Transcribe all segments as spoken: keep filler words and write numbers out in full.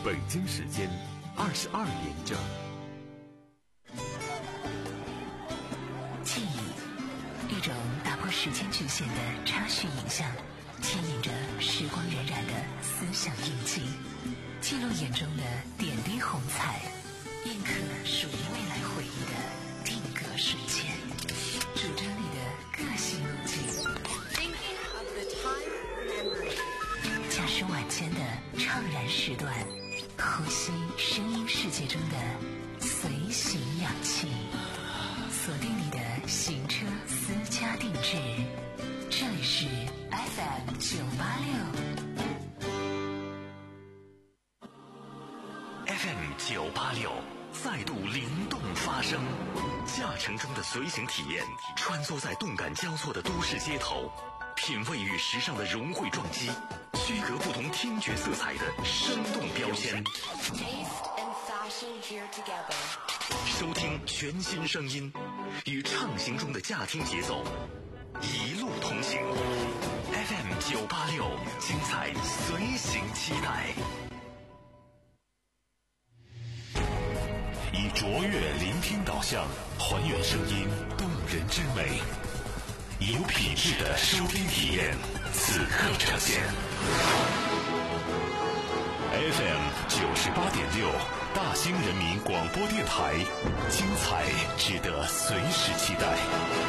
北京时间二十二点整。 记忆，一种打破时间局限的插叙影像，牵引着时光荏苒的思想印记，记录眼中的点滴红彩，印刻属于未来回忆的定格瞬间，主张你的个性路径。驾驶晚间的怅然时段，呼吸声音世界中的随行氧气，锁定你的行车私家定制。这里是 F M 九八六 F M 九八六再度灵动发声，驾乘中的随行体验，穿梭在动感交错的都市街头，品味与时尚的融汇撞击，区隔不同听觉色彩的生动标签，收听全新声音，与畅行中的驾听节奏一路同行。 F M 九八六，精彩随行期待。以卓越聆听导向，还原声音动人之美，以有品质的收听体验，此刻呈现。F M 九十八点六，大兴人民广播电台，精彩值得随时期待。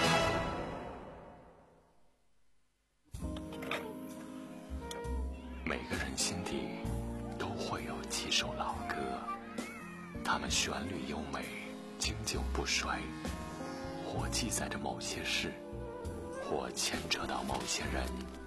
每个人心底都会有几首老歌，它们旋律优美，经久不衰，或记载着某些事，或牵扯到某些人。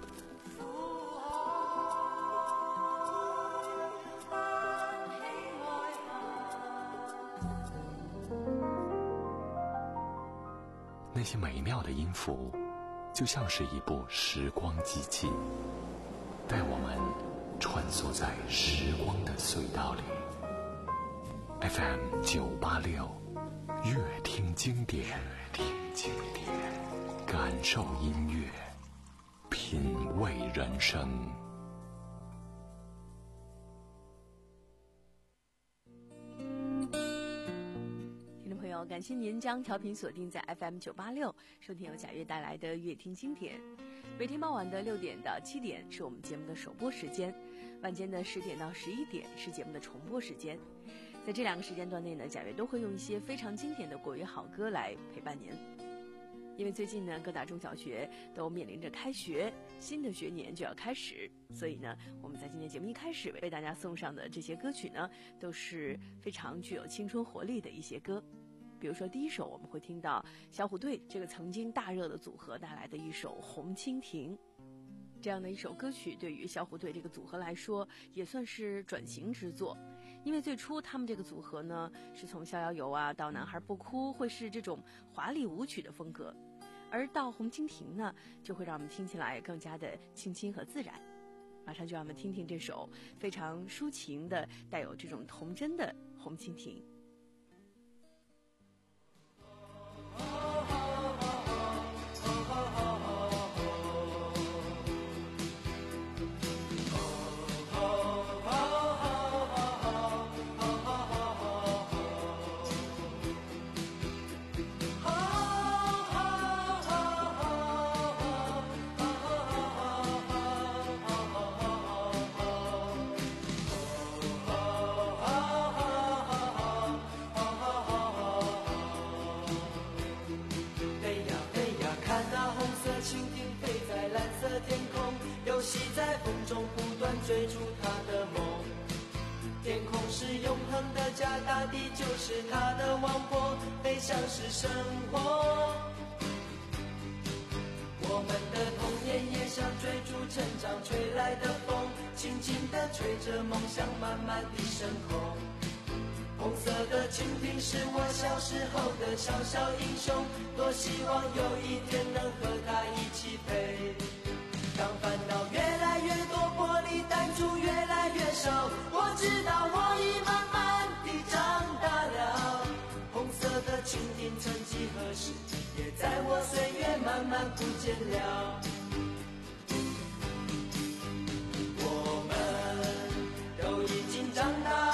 那些美妙的音符，就像是一部时光机器，带我们穿梭在时光的隧道里。F M 九八六，乐听经典，乐听经典，感受音乐，品味人生。 感谢您将调频锁定在 F M 九八六，收听由贾悦带来的乐听经典。每天傍晚的六点到七点是我们节目的首播时间，晚间的十点到十一点是节目的重播时间。在这两个时间段内呢，贾悦都会用一些非常经典的国语好歌来陪伴您。因为最近呢，各大中小学都面临着开学，新的学年就要开始，所以呢，我们在今天节目一开始为大家送上的这些歌曲呢，都是非常具有青春活力的一些歌。比如说第一首我们会听到小虎队这个曾经大热的组合带来的一首《红蜻蜓》，这样的一首歌曲对于小虎队这个组合来说也算是转型之作。因为最初他们这个组合呢是从逍遥游啊到男孩不哭会是这种华丽舞曲的风格，而到红蜻蜓呢就会让我们听起来更加的清新和自然。马上就让我们听听这首非常抒情的带有这种童真的红蜻蜓。 追逐他的梦，天空是永恒的家，大地就是他的王国，飞翔是生活。我们的童年也像追逐成长吹来的风，轻轻地吹着梦想慢慢地升空。红色的蜻蜓是我小时候的小小英雄，多希望有一天能和他一起飞。当烦恼越来越多，玻璃弹珠越来越少，我知道我已慢慢地长大了。红色的蜻蜓曾几何时也在我岁月慢慢不见了。我们都已经长大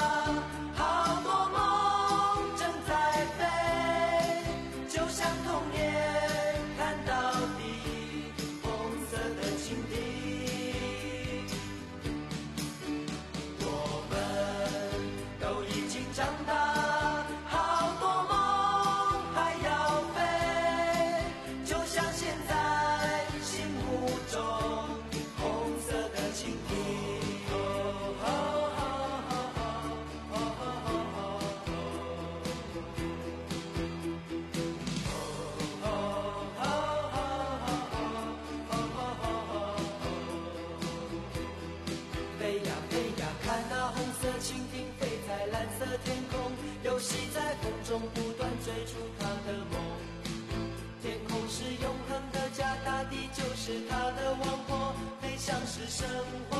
蜻蜓飞在蓝色天空，游戏在风中不断追逐它的梦。天空是永恒的家，大地就是它的王国，飞翔是生活。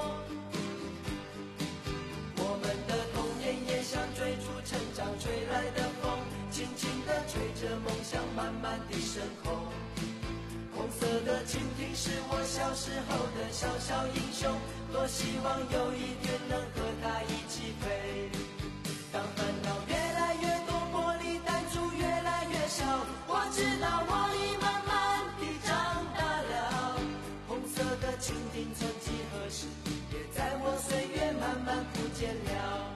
我们的童年也像追逐成长吹来的风，轻轻地吹着梦想慢慢地升空。红色的蜻蜓是我小时候的小小英雄，多希望有一天能和它一起飞。当烦恼越来越多，玻璃弹珠越来越小，我知道我已慢慢地长大了。红色的蜻蜓曾几何时也在我岁月慢慢不见了。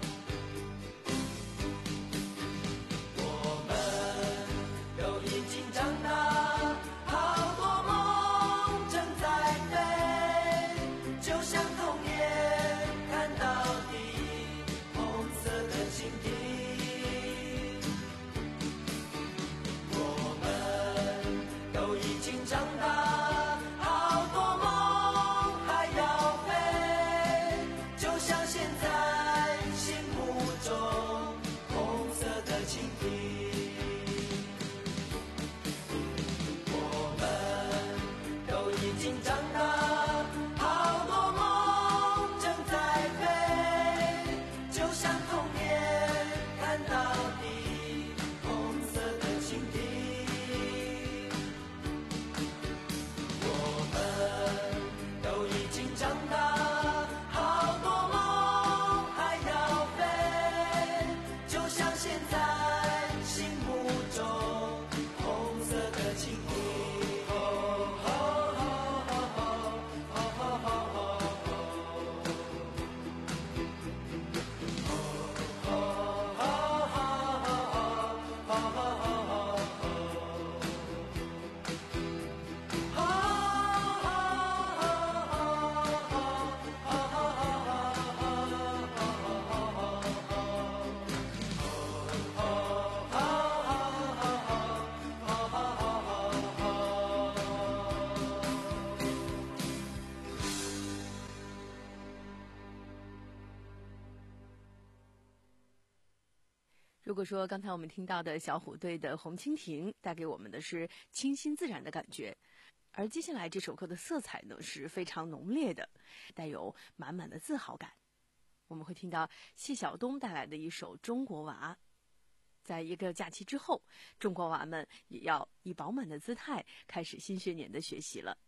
我们都已经长大，好多梦正在飞，就像童年看到的红色的蜻蜓。我们都已经长大，好多梦还要飞，就像现在心目中红色的蜻蜓。我们都已经长大，好多梦正在飞，就像童年看到的红色的蜻蜓。我们都已经长大，好多梦还要飞，就像现在心目中红色的蜻蜓。 如果说刚才我们听到的小虎队的《红蜻蜓》带给我们的是清新自然的感觉，而接下来这首歌的色彩呢是非常浓烈的，带有满满的自豪感。我们会听到谢晓东带来的一首《中国娃》。在一个假期之后，中国娃们也要以饱满的姿态开始新学年的学习了。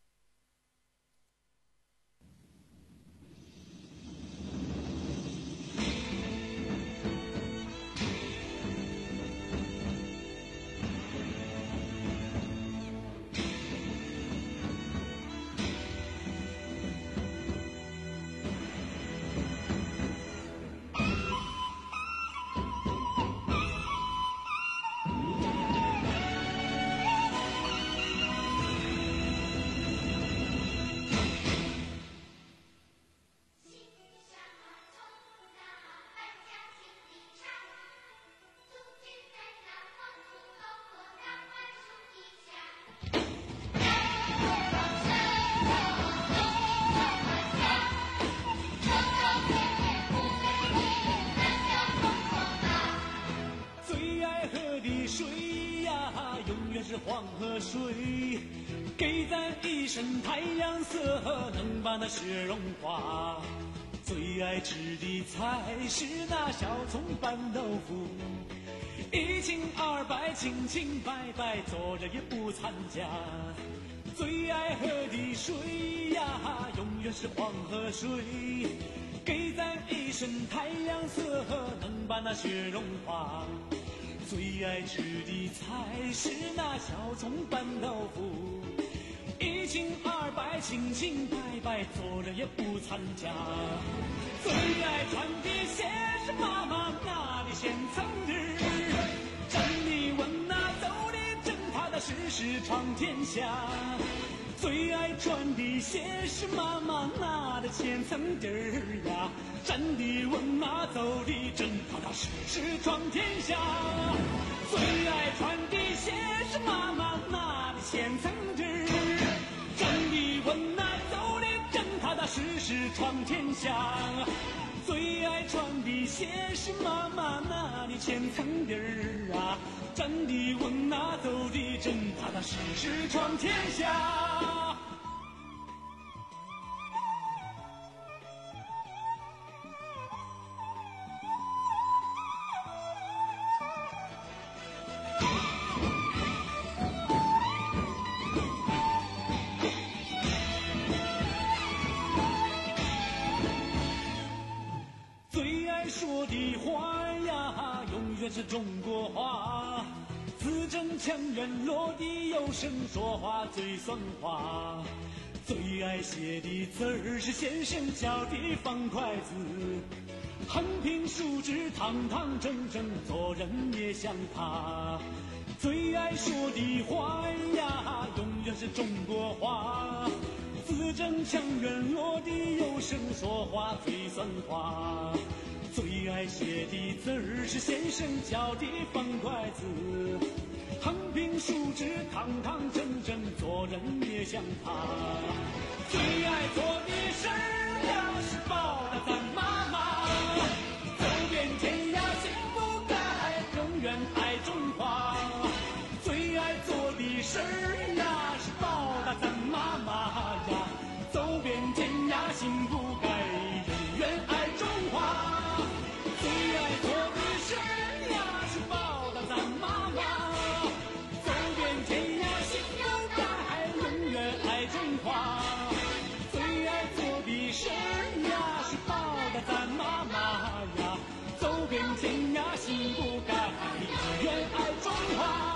黄河水给咱一身太阳色，能把那雪融化。最爱吃的菜是那小葱拌豆腐，一清二白，清清白白，坐着也不参加。最爱喝的水呀，永远是黄河水，给咱一身太阳色，能把那雪融化。最爱吃的菜是那小葱拌豆腐，一清二白，清清白白，坐着也不参加。最爱穿的鞋是妈妈那的线层底儿，站立稳那走的正踏踏实实闯天下。最爱穿的鞋是妈妈那的千层底儿呀，站得稳那走的正踏踏实实闯天下。最爱穿的鞋是妈妈那的千层底儿，站得稳那走的正踏踏实实闯天下。最爱穿的些是妈妈那里千层地儿啊，站的稳啊，走的正，踏踏实实闯天下。说的话呀，永远是中国话，字正腔圆，落地有声，说话最算话。最爱写的字儿是先生教的方块字，横平竖直，堂堂正正，做人也像他。最爱说的话呀，永远是中国话，字正腔圆，落地有声，说话最算话。最爱写的字儿是先生教的方块字，横平竖直，堂堂正正，做人也像他。最爱做的事儿呀，是报答咱妈妈，走遍天涯心不改，永远爱中华。最爱做的事儿呀，是报答咱妈妈呀，走遍天涯心不改，永远爱中华。最爱做的事儿呀，是报答咱妈妈，走遍天涯心不改，永远爱中华。最爱做的事儿呀，是报答咱妈妈呀，走遍天涯心不改，永远爱中华。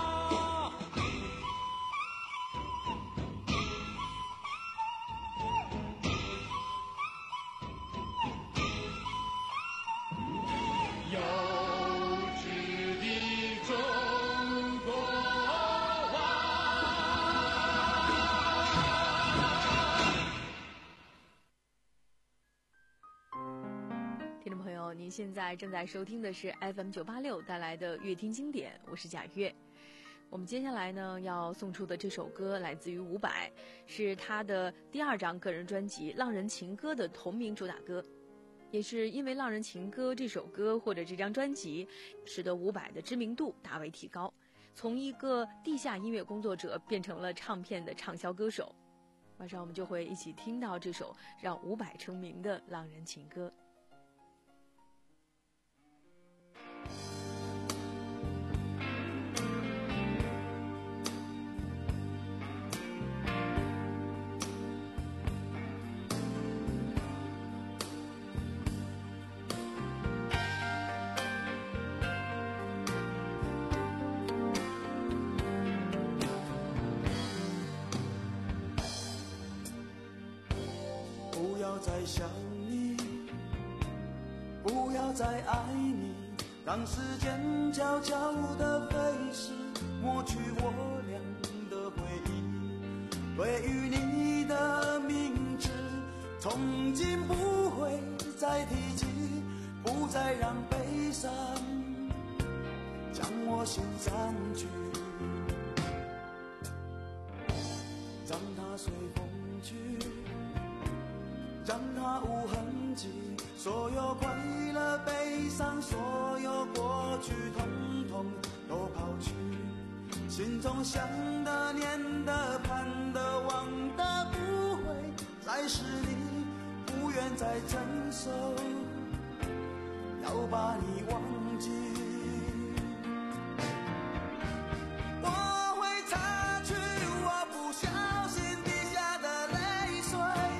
您现在正在收听的是 F M 九八六带来的乐听经典，我是贾月。我们接下来呢要送出的这首歌来自于伍佰，是他的第二张个人专辑《浪人情歌》的同名主打歌，也是因为《浪人情歌》这首歌或者这张专辑，使得伍佰的知名度大为提高，从一个地下音乐工作者变成了唱片的畅销歌手。马上我们就会一起听到这首让伍佰成名的《浪人情歌》。 再想你，不要再爱你，让时间悄悄地飞逝，抹去我俩的回忆。对于你的名字，从今不会再提起，不再让悲伤将我心占据，让它随风去，让它无痕迹，所有快乐悲伤，所有过去统统都抛去，心中想的念的盼的望的不会再是你，不愿再承受，要把你忘记。我会擦去我不小心滴下的泪水，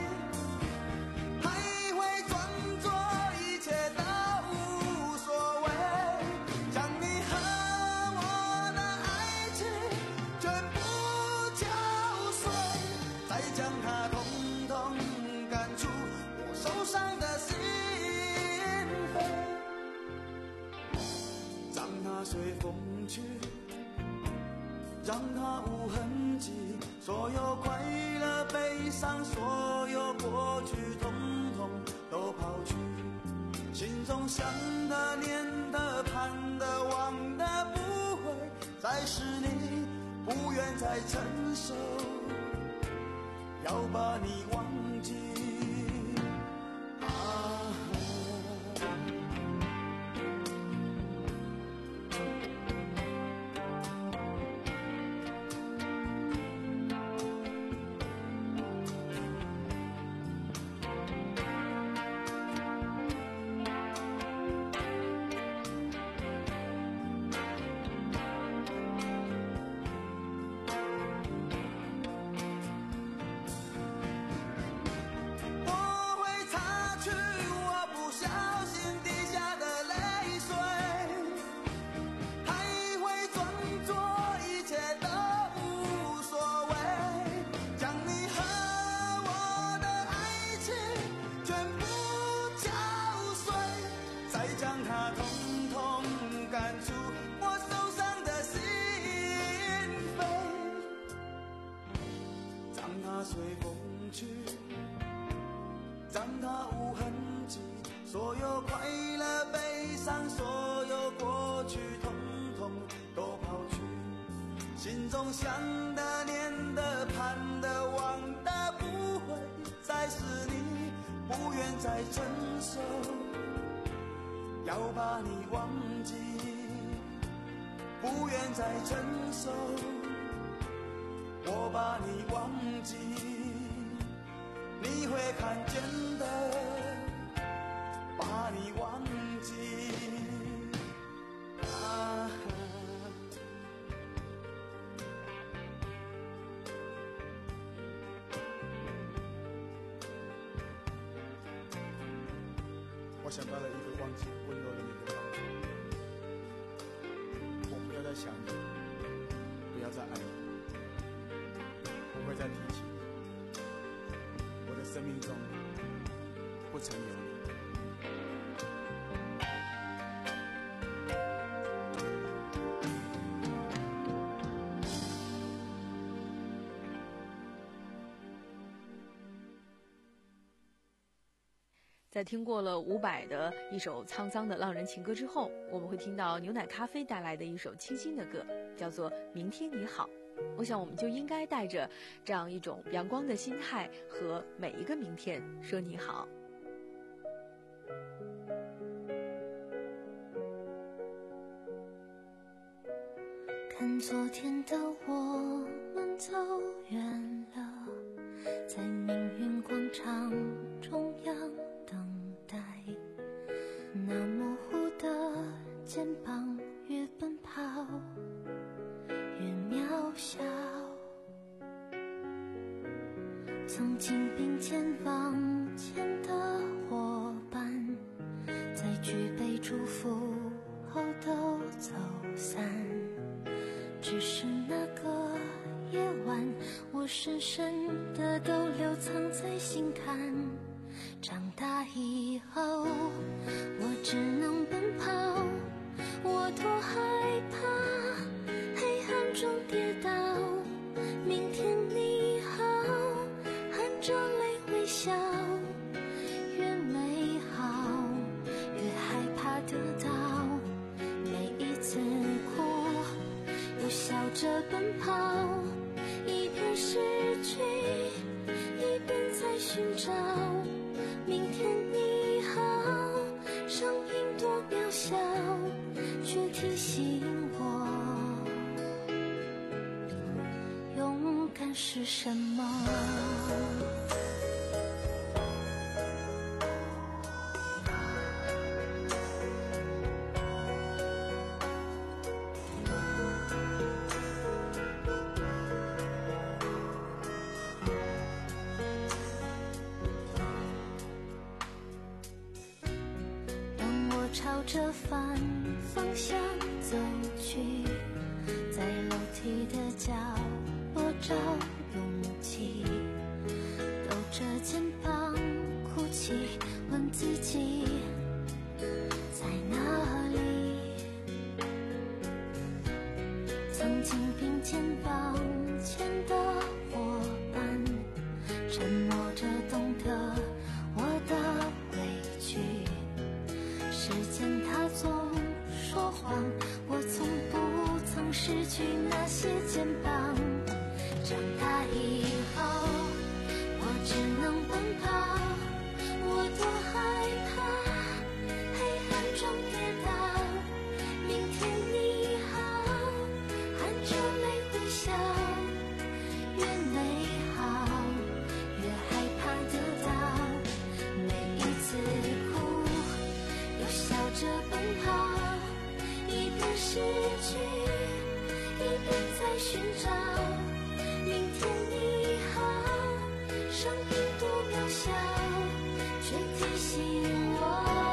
还会装作一切都无所谓，将你和我的爱情全部敲碎，再将它统统赶出我受伤的心扉，让它随风去，让它无痕迹，所有快乐悲伤，所有过去统统都抛去，心中想的念的盼的望的不会再是你，不愿再承受，要把你忘记啊。 将它统统赶出我受伤的心扉，让它随风去，让它无痕迹，所有快乐悲伤，所有过去统统都抛去，心中想的念的盼的望的不会再是你，不愿再承受要把你忘记，不愿再承受我把你忘记，你会看见的，把你忘记啊。我想到了一个忘记温柔的你的方法，我不要再想你，不要再爱你，不会再提起你，我的生命中不曾有你。 在听过了伍佰的一首沧桑的浪人情歌之后，我们会听到牛奶咖啡带来的一首清新的歌，叫做《明天你好》。我想我们就应该带着这样一种阳光的心态，和每一个明天说你好。 看昨天的我们走远了，在命运广场中央等待，那模糊的肩膀越奔跑越渺小，曾经并肩往前的伙伴，在举杯祝福后都走散，只是那个夜晚，我深深的都留藏在心坎。长大以后，我只能奔跑，我多害怕黑暗中跌倒。明天你好，含着泪微笑，越美好越害怕得到，每一次哭又笑着奔跑，一边失去一边在寻找。明天你好，声音多渺小，却提醒我勇敢是什么。朝着反方向走去，在楼梯的角落找勇气，抖着肩膀哭泣，问自己在哪里。曾经并肩往前的伙伴，沉默着懂得我的委屈，时间它总说谎，我从不曾失去那些肩膀。长大以后，我只能奔跑，我多害怕黑暗中跌倒。明天你好，含着泪微笑，越美好越害怕得到，每一次哭又笑着奔跑，一边失去一边在寻找。明天你好，声音多渺小，却提醒我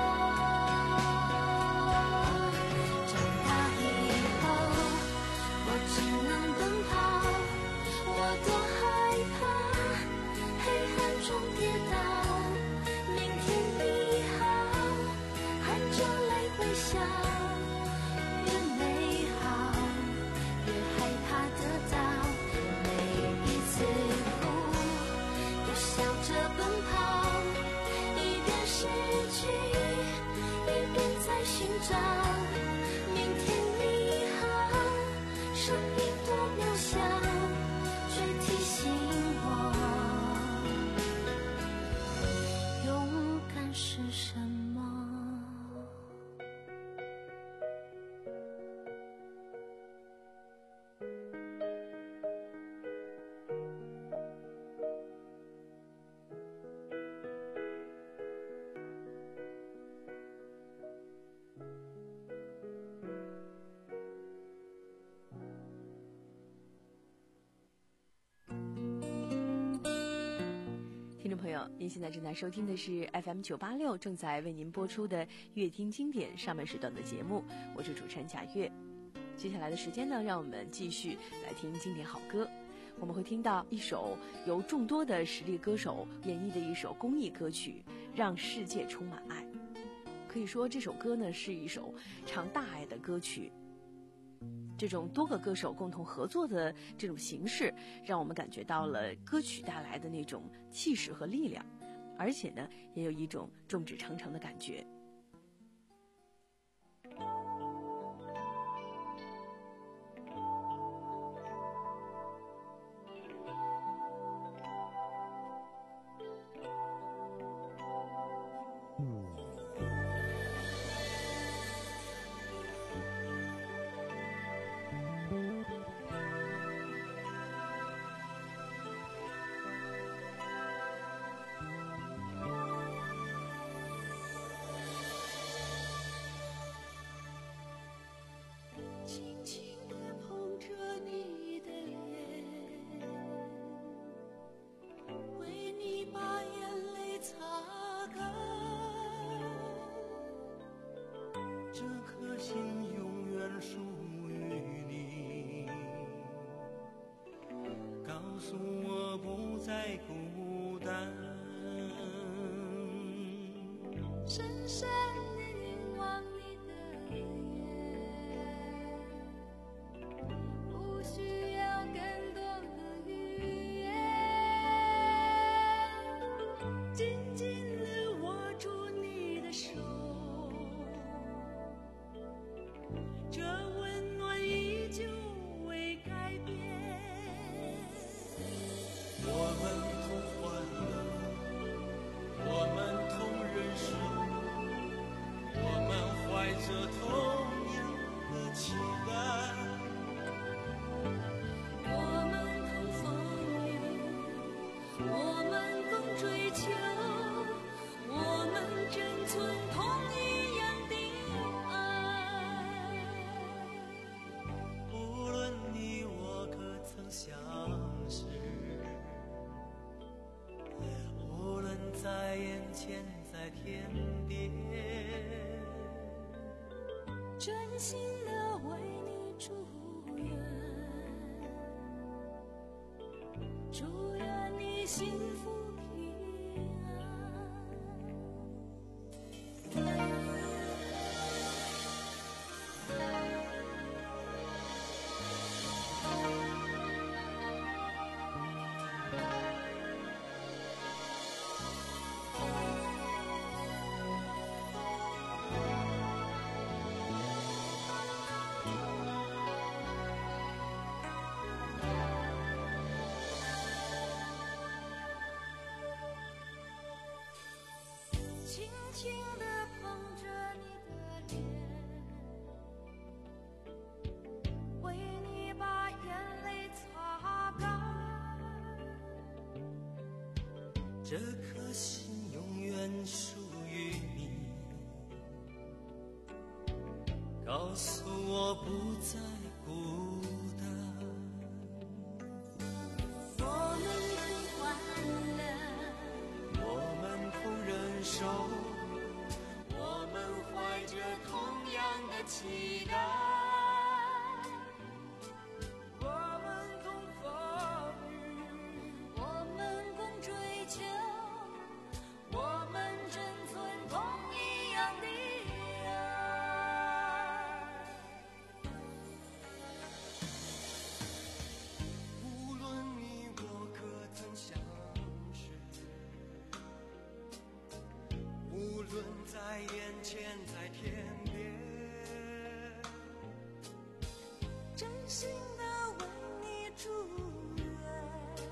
长大以后，我只能奔跑，我多害怕黑暗中跌倒。明天你好，含着泪想，越美好越害怕得到，每一次哭都笑着奔跑，一边失去一边在寻找，明天你好，生命多渺小，却提醒我勇敢是什么。 听众朋友，您现在正在收听的是 F M 九八六正在为您播出的乐听经典上半时段的节目，我是主持人贾月。接下来的时间呢，让我们继续来听经典好歌。我们会听到一首由众多的实力歌手演绎的一首公益歌曲《让世界充满爱》。可以说这首歌呢是一首唱大爱的歌曲。这种多个歌手共同合作的这种形式，让我们感觉到了歌曲带来的那种气势和力量，而且呢，也有一种众志成城的感觉。 轻轻地碰着你的脸，为你把眼泪擦干， 这颗心永远属于你，告诉我不再孤单， 深深地凝望你的眼，不需要更多的语言，紧紧地握住你的手，这温暖依旧未改变。 我们同欢乐，我们同忍受，我们怀着同样的期待， 我们共风雨，我们共追求，我们珍存同一样的爱。 无论你我可曾相识，无论在眼前在天边， 真心的为你祝愿，祝愿你幸福平安。轻轻地碰着你的脸，为你把眼泪擦干， 这颗心永远属于你，告诉我不再孤单。 我们同欢乐， 我们同忍受，我们怀着同样的期待， 我们共风雨，我们共追求，我们珍存同一样的爱。 牵在天边， 真心的为你祝愿，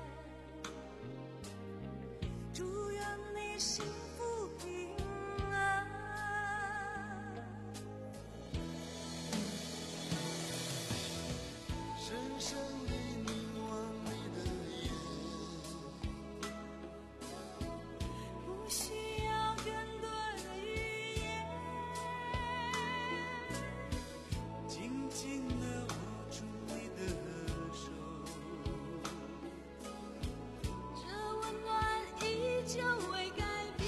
祝愿你幸福平安。 深深地凝望你的眼， 不需要更多的语言， 紧紧地握住你的手， 这温暖依旧未改变。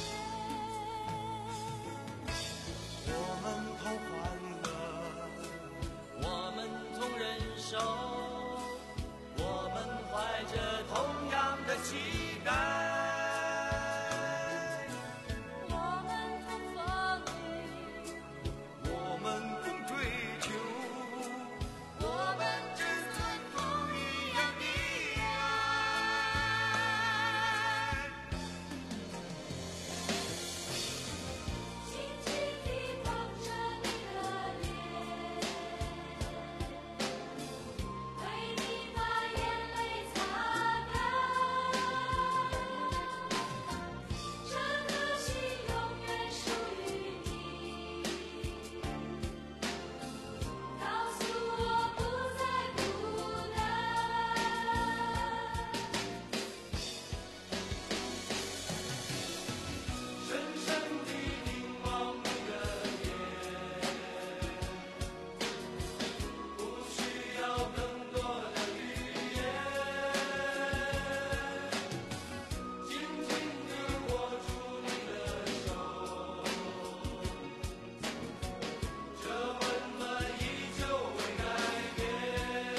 我们同欢乐，我们同忍受，我们怀着同样的期待。 我们同风雨， 我们共追求，我们只尊同一样的爱。 轻轻地捧着你的脸，为你把眼泪擦干。这颗心永远属于你，告诉我不再孤单。 深深地凝望你的眼，不需要更多的语言，紧紧地握住你的手，这温暖依旧未改变。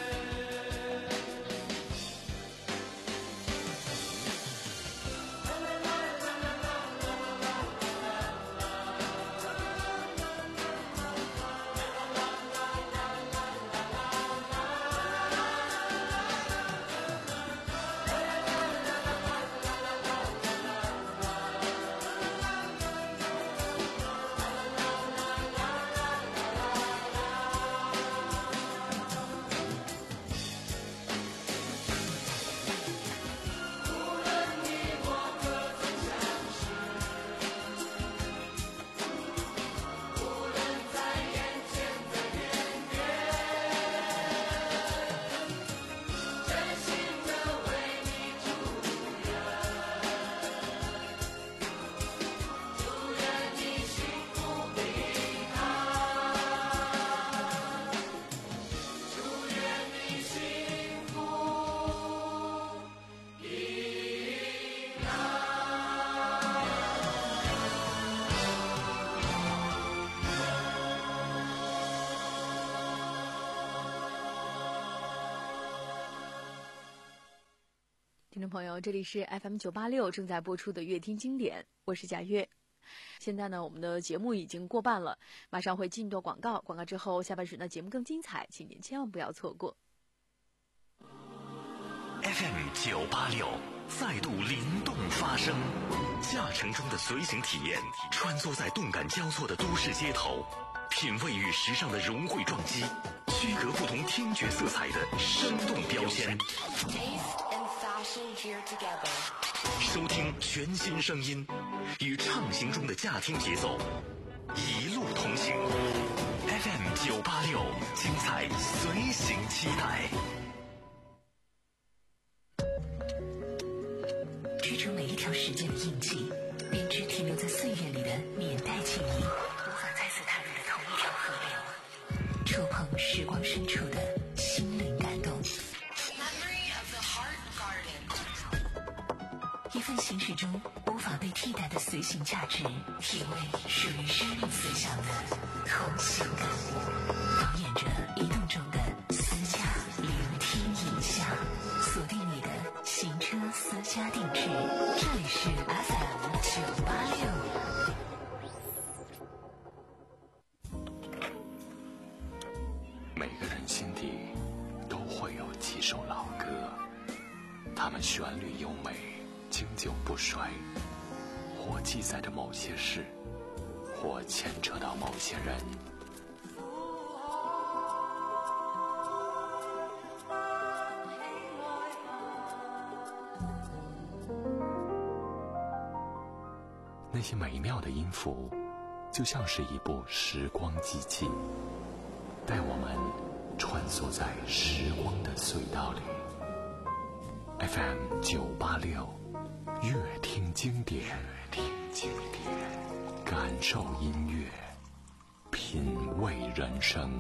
听众朋友，这里是 F M 九八六正在播出的乐听经典，我是贾月。现在呢，我们的节目已经过半了，马上会进入广告，广告之后下半时呢节目更精彩，请您千万不要错过。 F M 九八六再度灵动发声，驾乘中的随行体验，穿梭在动感交错的都市街头，品味与时尚的融汇撞击，区隔不同听觉色彩的生动标签。收听全新声音，与畅行中的驾听节奏，一路同行。F M 九八六，精彩随行期待。 织成每一条时间的印记，编织停留在岁月里的年代记忆，无法再次踏入的同一条河流，触碰时光深处的心灵感动。一份行驶中无法被替代的随行价值，体味属于生命思想的同行感，导演着移动中的私家聆听影像，锁定你的行车私家定制，这里是 F M 九八六。 每个人心底都会有几首老歌，它们旋律优美，经久不衰，或记载着某些事， 或牵扯到某些人。那些美妙的音符，就像是一部时光机器，带我们穿梭在时光的隧道里。F M 九八六，乐听经典，乐听经典，感受音乐，品味人生。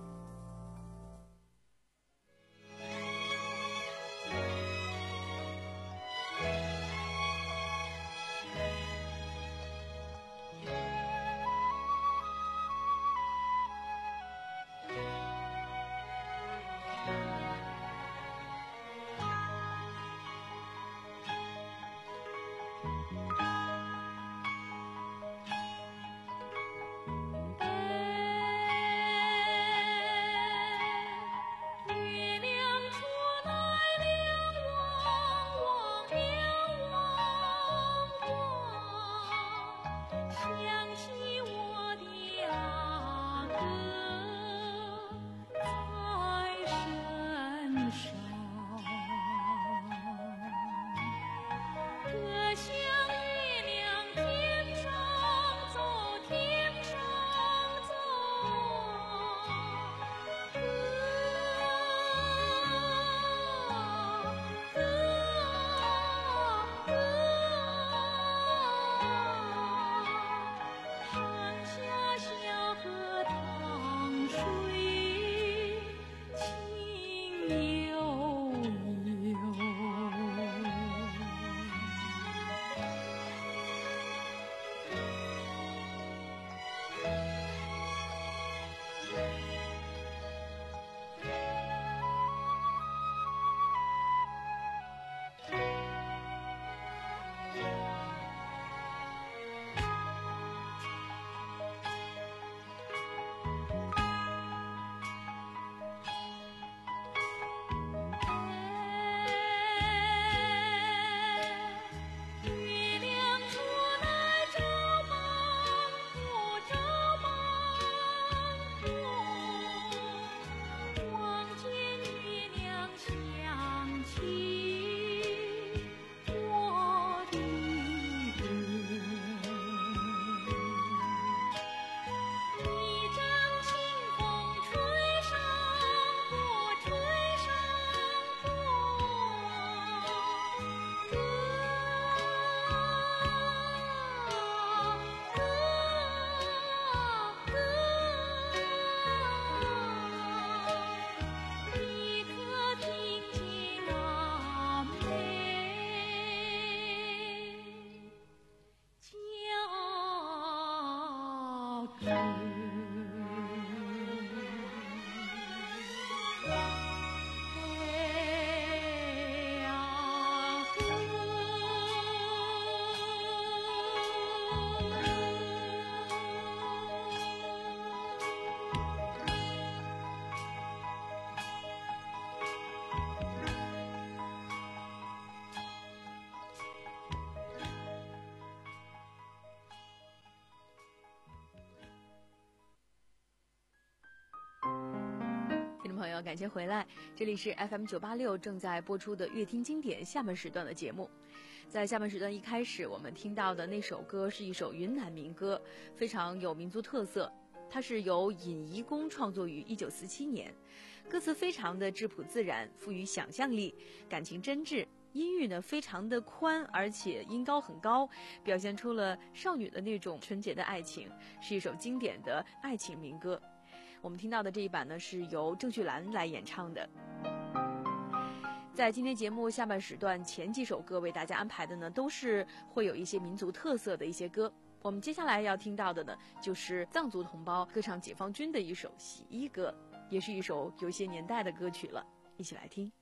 朋友，感谢回来，这里是 F M 九八六正在播出的乐听经典下半时段的节目。在下半时段一开始，我们听到的那首歌是一首云南民歌，非常有民族特色。它是由尹怡公创作于一九四七年，歌词非常的质朴自然，富于想象力，感情真挚，音域呢非常的宽，而且音高很高，表现出了少女的那种纯洁的爱情，是一首经典的爱情民歌。我们听到的这一版呢，是由郑绪岚来演唱的。在今天节目下半时段，前几首歌为大家安排的呢，都是会有一些民族特色的一些歌。我们接下来要听到的呢，就是藏族同胞歌唱解放军的一首洗衣歌，也是一首有些年代的歌曲了，一起来听。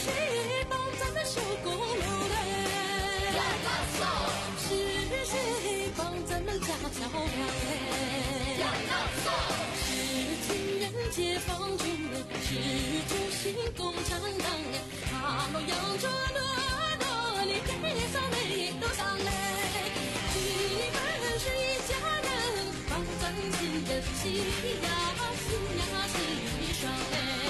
是帮咱们修公路嘞？是谁帮咱们架桥梁嘞？是情人解放军嘞？是中心共产党呀？他们扬着的罗里给咱们都上嘞。你们是一家人，帮咱亲人喜呀喜呀喜上嘞。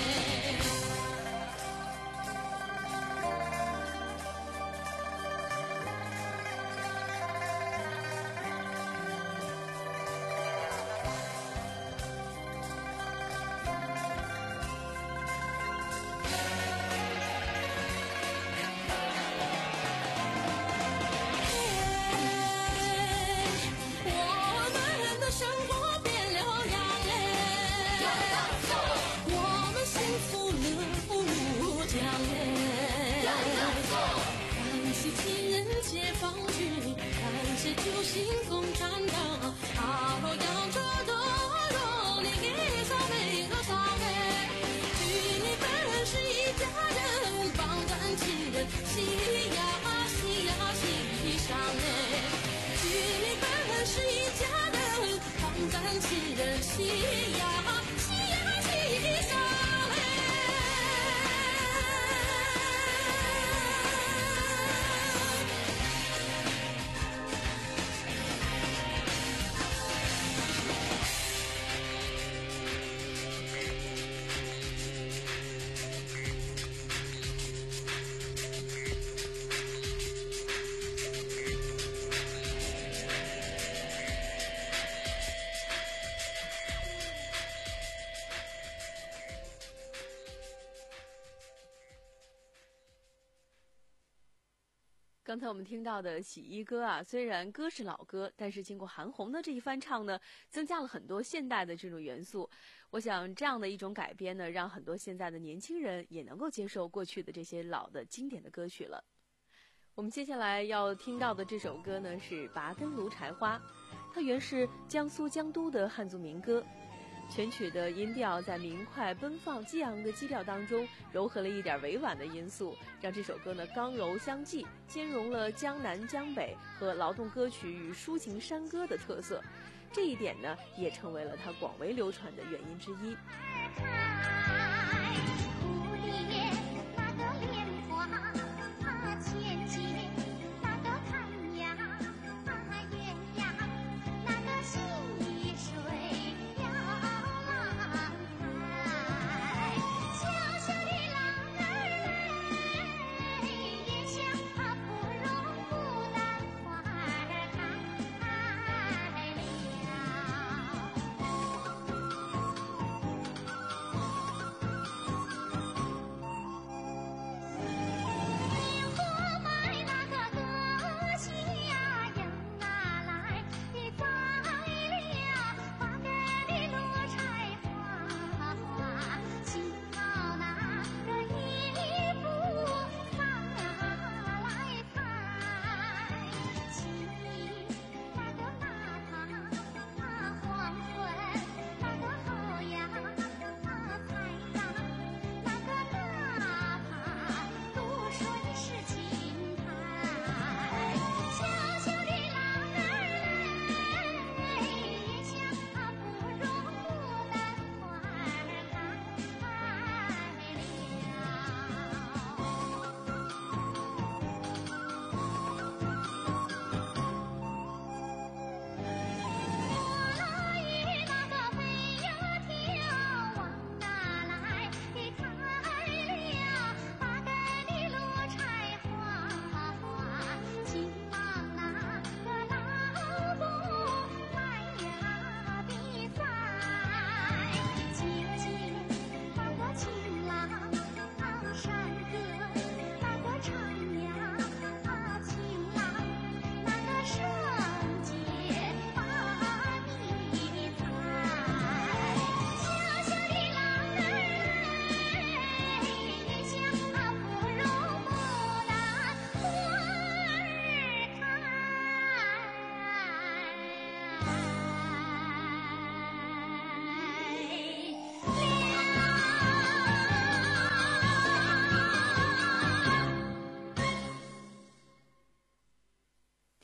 刚才我们听到的《洗衣歌》啊，虽然歌是老歌，但是经过韩红的这一翻唱呢，增加了很多现代的这种元素。我想这样的一种改编呢，让很多现在的年轻人也能够接受过去的这些老的经典的歌曲了。我们接下来要听到的这首歌呢是《拔根炉柴花》，它原是江苏江都的汉族民歌。全曲的音调在明快奔放激昂的基调当中糅合了一点委婉的因素，让这首歌呢刚柔相济，兼容了江南江北和劳动歌曲与抒情山歌的特色。这一点呢也成为了它广为流传的原因之一。 花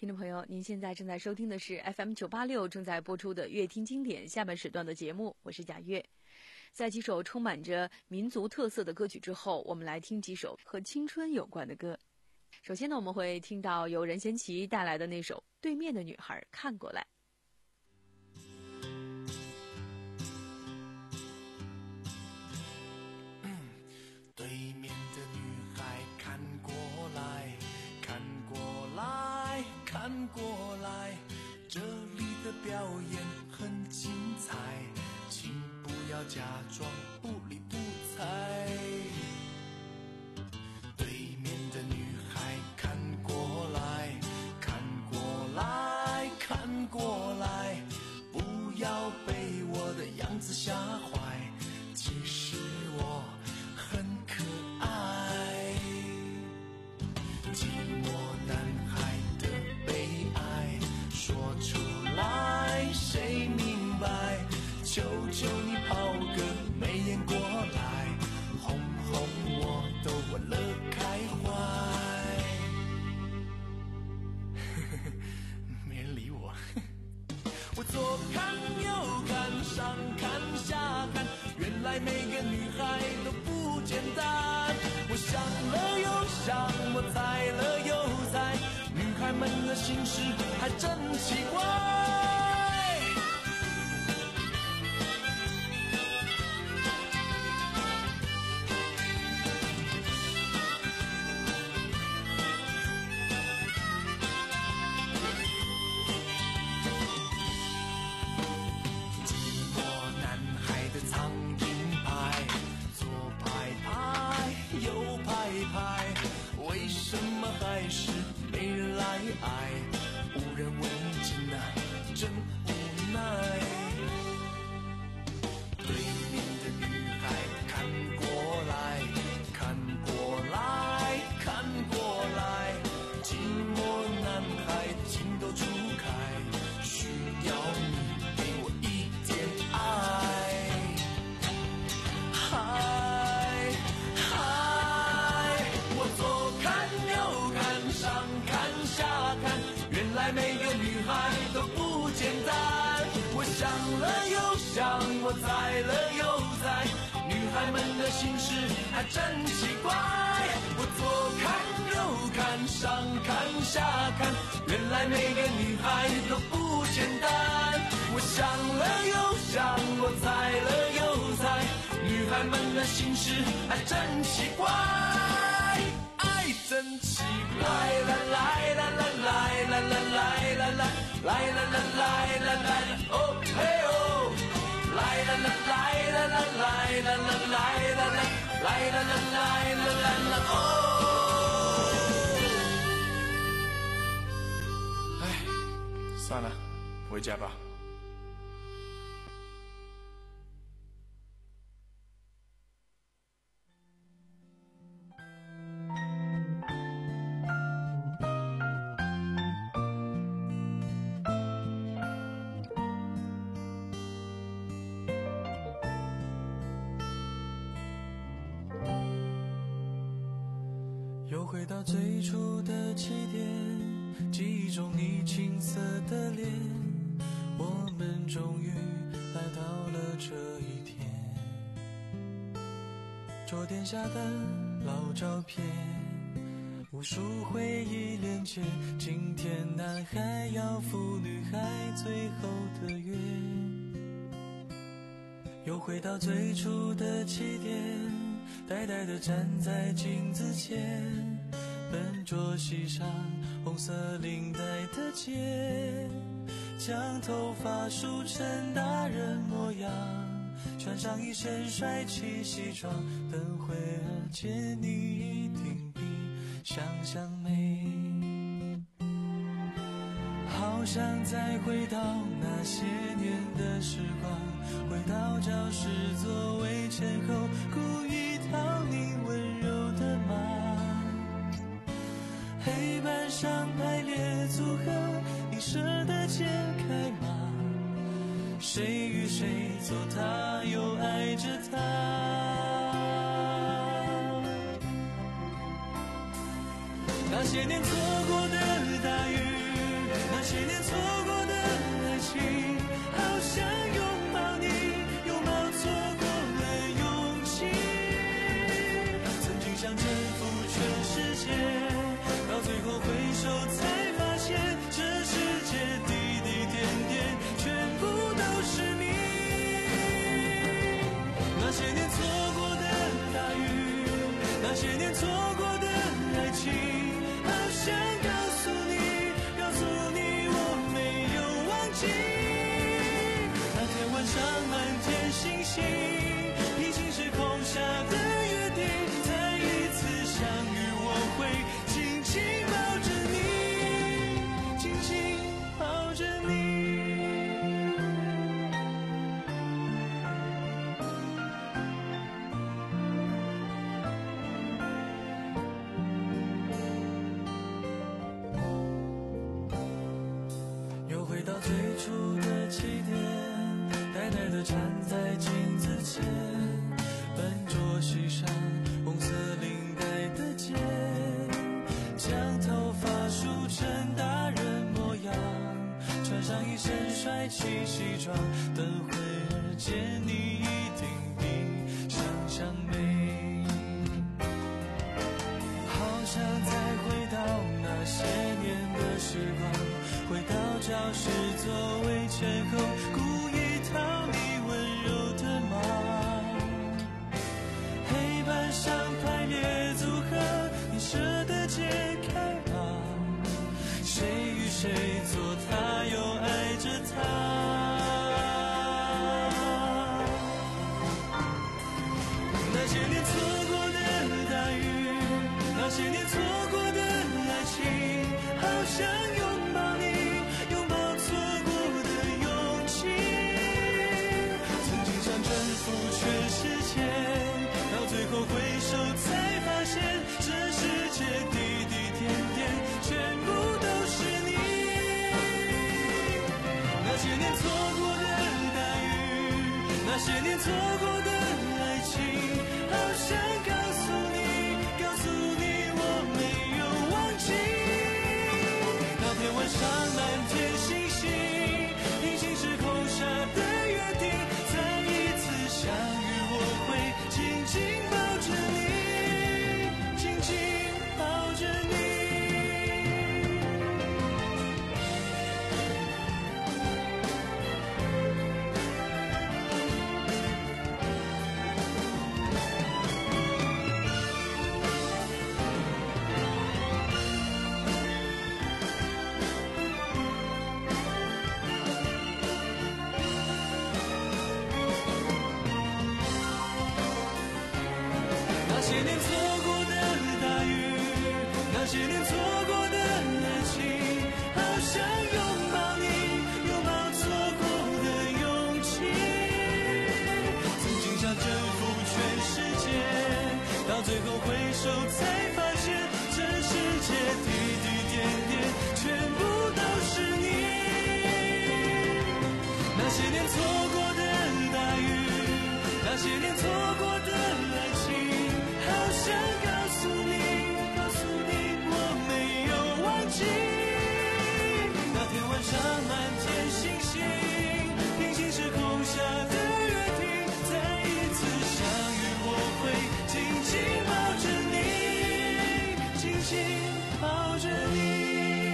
听众朋友，您现在正在收听的是 F M 九八六正在播出的乐听经典下半时段的节目，我是贾月。在几首充满着民族特色的歌曲之后，我们来听几首和青春有关的歌。首先呢，我们会听到由任贤齐带来的那首《对面的女孩看过来》。 对面的女孩看过来，看过来，看过来，这里的表演很精彩，请不要假装不理不睬。对面的女孩看过来，看过来，看过来，不要被我的样子吓坏，其实我很可爱。寂寞男孩的悲哀说出来谁明白，求求你抛个媚眼过来，哄哄我都玩乐开怀。没人理我。我左看右看上看下看，原来每个女孩都不简单。我想了又想，我猜了又猜，女孩们的心事还真奇怪。还是没人来爱，无人问津啊，真无奈。对面的女孩看过来，看过来，看过来，寂寞男孩情窦初开，需要你给我一点爱。嗨嗨，我左看右看上看下看，原来每个女孩都不简单。我想了又想，我猜了又猜，女孩们的心事还真奇怪。我左看右看上看下看，原来每个女孩都不简单。我想了又想，我猜了又猜，女孩们的心事还真奇怪。爱真奇怪，来来来来来来来来来来来来来来来，哦嘿哦，来来来来来来来来来来来来来来来来来哦。哎，算了，回家吧。 又回到最初的起点，记忆中你青涩的脸，我们终于来到了这一天。桌垫下的老照片，无数回忆连接，今天男孩要赴女孩最后的约。又回到最初的起点，呆呆地站在镜子前，笨拙系上红色领带的结，将头发梳成大人模样，穿上一身帅气西装，等会儿见你一定比想象美。好想再回到那些年的时光，回到教室座位前后，故意讨你温柔的骂。黑板上排列组合，你舍得解开吗？谁与谁走他又爱着他。那些年错过的大雨， 那些年错过的爱情，好想拥抱你，拥抱错过了勇气。曾经想征服全世界，到最后回首才发现，这世界滴滴点点全部都是你。那些年错过的大雨，那些年错过的爱情，好想告诉你，告诉你我没有忘记。那天晚上满天星星，平行时空下的约定，再一次相遇我会紧紧抱着你，紧紧抱着你。又回到最初的起点，呆呆地站在镜子前，笨拙系上红色领带的结，将头发梳成大人模样，穿上一身帅气西装，等会儿见你一定比想象美。好想再回到那些年的时光，回到教室座位前后，故意讨你温柔的骂。黑板上排列组合，你舍得解开吗？谁与谁做他，又爱着他。那些年错过的大雨，那些年错过的爱情，好想拥抱你，拥抱错过的勇气。曾经想征服全世界，到最后回首才发现，这世界滴滴点点全部都是你。那些年错过的大雨，那些年错过的爱情，好想告诉你，告诉你我没有忘记。那天晚上满天星星，平行时空下的约定，再一次相遇我会紧紧抱着你，紧紧抱着你。那些年错过的大雨，那些年错过的爱情，好想拥抱你，拥抱错过的勇气。曾经想征服全世界，到最后回首才发现，这世界滴滴点点全部都是你。那些年错过的大雨，那些年错过的爱情，好想告诉你，告诉你我没有忘记。那天晚上满天星星，平行时空下的约定，再一次相遇我会紧紧抱着你，紧紧抱着你。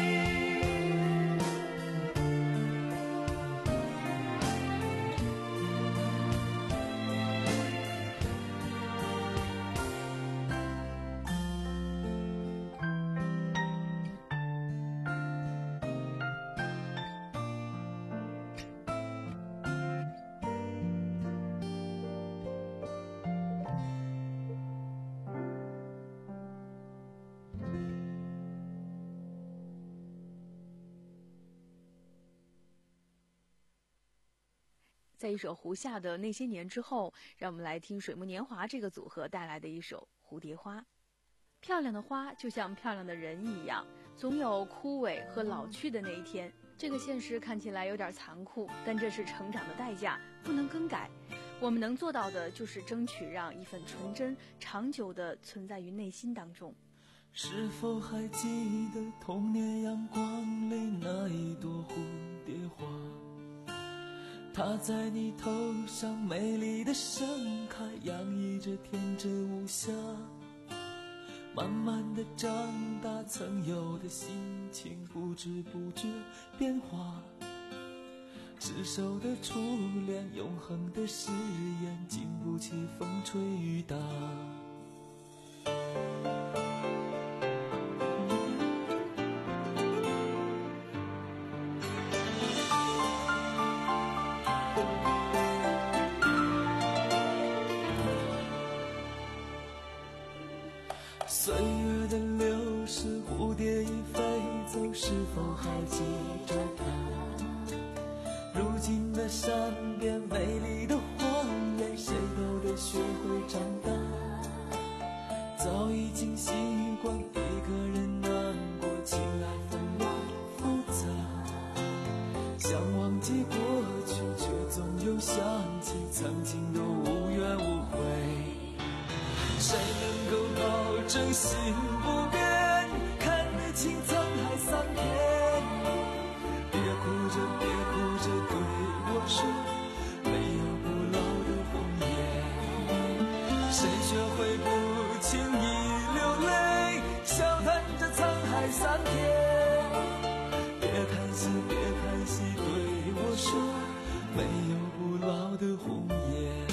在一首胡夏的那些年之后，让我们来听水木年华这个组合带来的一首《蝴蝶花》。漂亮的花就像漂亮的人一样，总有枯萎和老去的那一天。这个现实看起来有点残酷，但这是成长的代价，不能更改。我们能做到的就是争取让一份纯真长久地存在于内心当中。 是否还记得童年阳光里那一朵蝴蝶花？它在你头上美丽的盛开，洋溢着天真无瑕。慢慢的长大，曾有的心情不知不觉变化。执手的初恋，永恒的誓言，经不起风吹雨打。岁月的流逝，蝴蝶已飞走，是否还记着它？如今的山边，美丽的荒原，谁都得学会长大。早已经习惯一个人难过，情爱纷乱复杂。想忘记过去，却总又想起曾经的无怨无悔。谁能够保证心不变，看得清沧海桑田？别哭着别哭着对我说，没有不老的红颜。谁学会不轻易流泪，笑谈着沧海桑田？别叹息别叹息对我说，没有不老的红颜。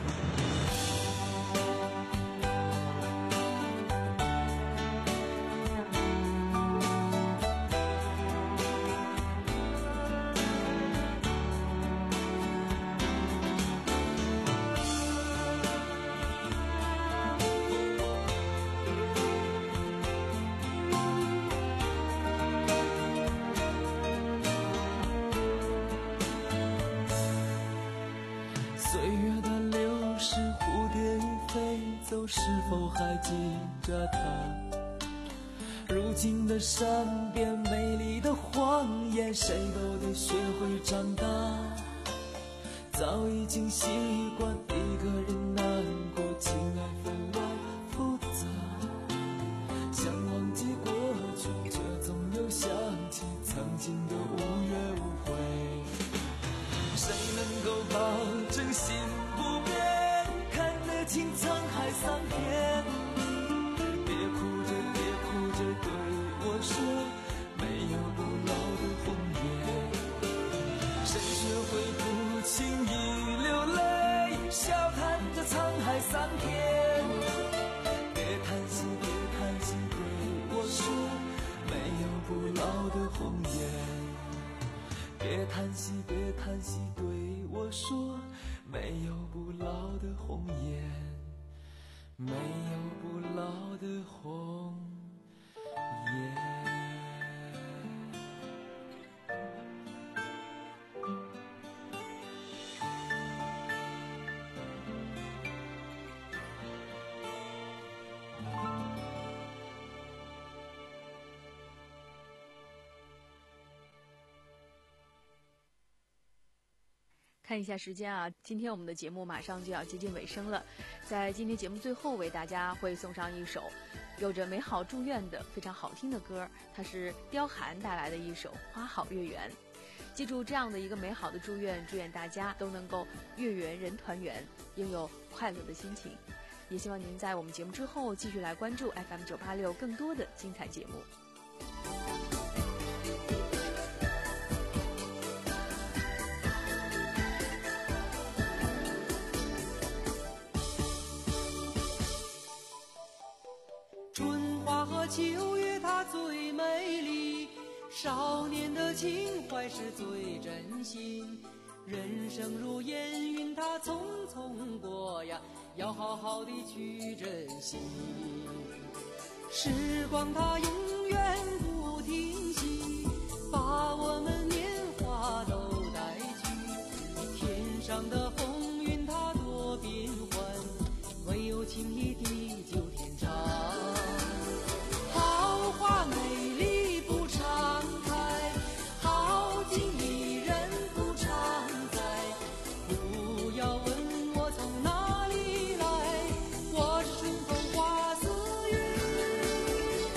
岁月的流逝，蝴蝶已飞走，是否还记着它？如今的山边，美丽的荒野，谁都得学会长大。早已经习惯一个人难过，情爱纷乱复杂。想忘记过去，却总又想起曾经的无怨无悔。谁能够保证心不变，看得清沧海桑田？别哭着别哭着对我说，没有不老的红颜。谁学会不轻易流泪，笑谈着沧海桑田？别叹息别叹息对我说，没有不老的红颜。别叹息别叹息对我说，没有不老的红颜，没有不老的红颜。 看一下时间啊，今天我们的节目马上就要接近尾声了。在今天节目最后，为大家会送上一首有着美好祝愿的非常好听的歌，它是刁寒带来的一首《花好月圆》。记住这样的一个美好的祝愿，祝愿大家都能够月圆人团圆，拥有快乐的心情。也希望您在我们节目之后继续来关注 F M 九八六更多的精彩节目。 秋月它最美丽，少年的情怀是最真心。人生如烟云，它匆匆过呀，要好好的去珍惜。时光它永远不停息，把我们年华都带去。天上的风云它多变幻，唯有情谊地久天长。好花美丽不常开，好景宜人不常在。不要问我从哪里来，我是顺风花似云。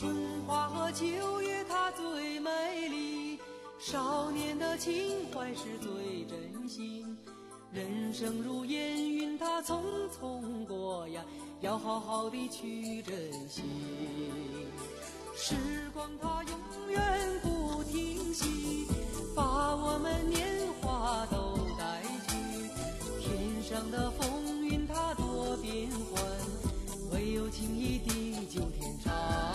春花和秋月它最美丽，少年的情怀是最真心。人生如烟云它匆匆过呀，要好好的去珍惜。时光它永远不停息，把我们年华都带去。天上的风云它多变幻，唯有情意地久天长。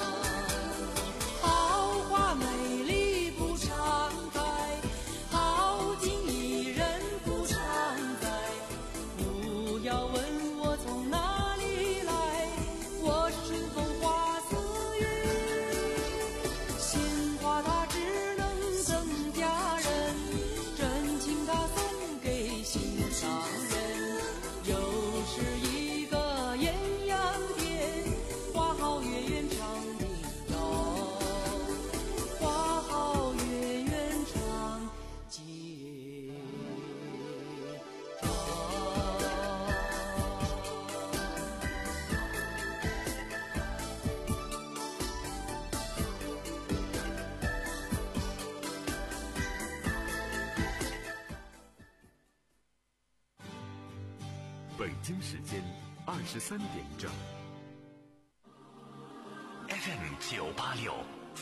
好花美丽不常开，好景宜人不常在。不要问我从哪里来，我是春风花似云。鲜花它只能增加人，真情它送给心上人。又是一个艳阳天，花好月圆长地高，花好月圆长街长。 北京时间二十三点整。F M 九八六